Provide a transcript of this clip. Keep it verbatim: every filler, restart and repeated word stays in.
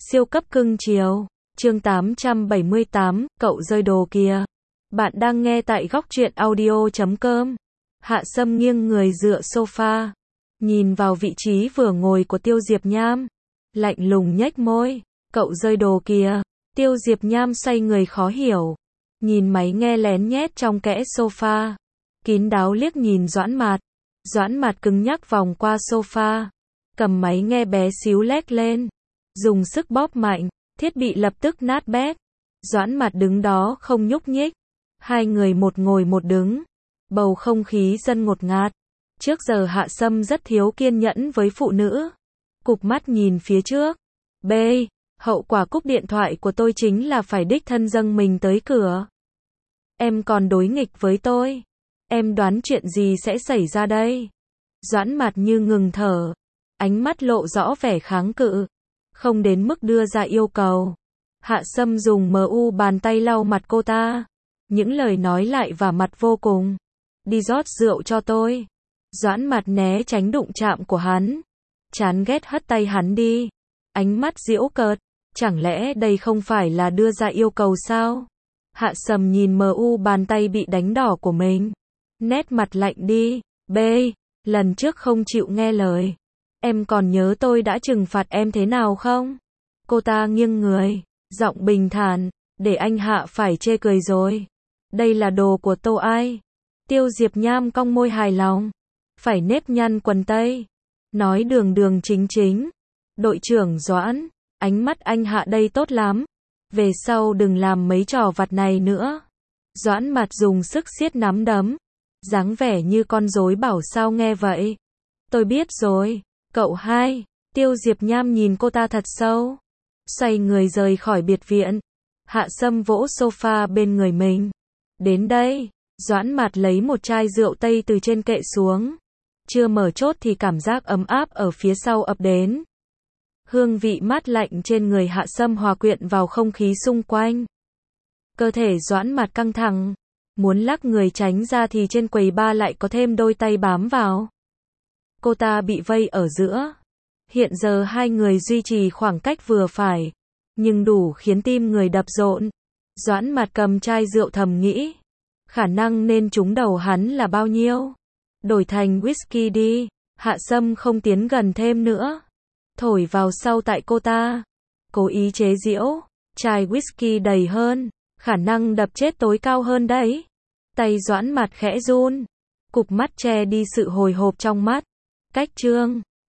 Siêu cấp cưng chiều. Chương tám trăm bảy mươi tám, cậu rơi đồ kìa. Bạn đang nghe tại góc truyện audio chấm com. Hạ Sâm nghiêng người dựa sofa, nhìn vào vị trí vừa ngồi của Tiêu Diệp Nham, lạnh lùng nhếch môi. Cậu rơi đồ kìa. Tiêu Diệp Nham xoay người khó hiểu, nhìn máy nghe lén nhét trong kẽ sofa, kín đáo liếc nhìn Doãn Mạt. Doãn Mạt cứng nhắc vòng qua sofa, cầm máy nghe bé xíu lét lên, dùng sức bóp mạnh, thiết bị lập tức nát bét. Doãn Mạt đứng đó không nhúc nhích, hai người một ngồi một đứng, bầu không khí dần ngột ngạt. Trước giờ Hạ Sâm rất thiếu kiên nhẫn với phụ nữ, cụp mắt nhìn phía trước. B. Hậu quả cúp điện thoại của tôi chính là phải đích thân dâng mình tới cửa. Em còn đối nghịch với tôi. Em đoán chuyện gì sẽ xảy ra đây? Doãn Mạt như ngừng thở, ánh mắt lộ rõ vẻ kháng cự, không đến mức đưa ra yêu cầu. Hạ Sâm dùng mu bàn tay lau mặt cô ta, những lời nói lại vả mặt vô cùng. Đi rót rượu cho tôi. Doãn Mạt né tránh đụng chạm của hắn, chán ghét hất tay hắn đi, ánh mắt giễu cợt. Chẳng lẽ đây không phải là đưa ra yêu cầu sao? Hạ Sâm nhìn mu bàn tay bị đánh đỏ của mình, nét mặt lạnh đi. B. Lần trước không chịu nghe lời, em còn nhớ tôi đã trừng phạt em thế nào không? Cô ta nghiêng người, giọng bình thản, để anh Hạ phải chê cười rồi. Đây là đồ của Tô Ai. Tiêu Diệp Nham cong môi hài lòng, phải nếp nhăn quần tây, nói đường đường chính chính. Đội trưởng Doãn, ánh mắt anh Hạ đây tốt lắm, về sau đừng làm mấy trò vặt này nữa. Doãn Mạt dùng sức siết nắm đấm, dáng vẻ như con rối bảo sao nghe vậy. Tôi biết rồi, cậu hai. Tiêu Diệp Nham nhìn cô ta thật sâu, xoay người rời khỏi biệt viện. Hạ Sâm vỗ sofa bên người mình. Đến đây. Doãn Mạt lấy một chai rượu tây từ trên kệ xuống, chưa mở chốt thì cảm giác ấm áp ở phía sau ập đến. Hương vị mát lạnh trên người Hạ Sâm hòa quyện vào không khí xung quanh. Cơ thể Doãn Mạt căng thẳng, muốn lắc người tránh ra thì trên quầy bar lại có thêm đôi tay bám vào. Cô ta bị vây ở giữa. Hiện giờ hai người duy trì khoảng cách vừa phải, nhưng đủ khiến tim người đập rộn. Doãn Mạt cầm chai rượu thầm nghĩ, khả năng nên trúng đầu hắn là bao nhiêu? Đổi thành whisky đi. Hạ Sâm không tiến gần thêm nữa, thổi vào sau tại cô ta, cố ý chế giễu. Chai whisky đầy hơn, khả năng đập chết tối cao hơn đấy. Tay Doãn Mạt khẽ run, cụp mắt che đi sự hồi hộp trong mắt. Cách chương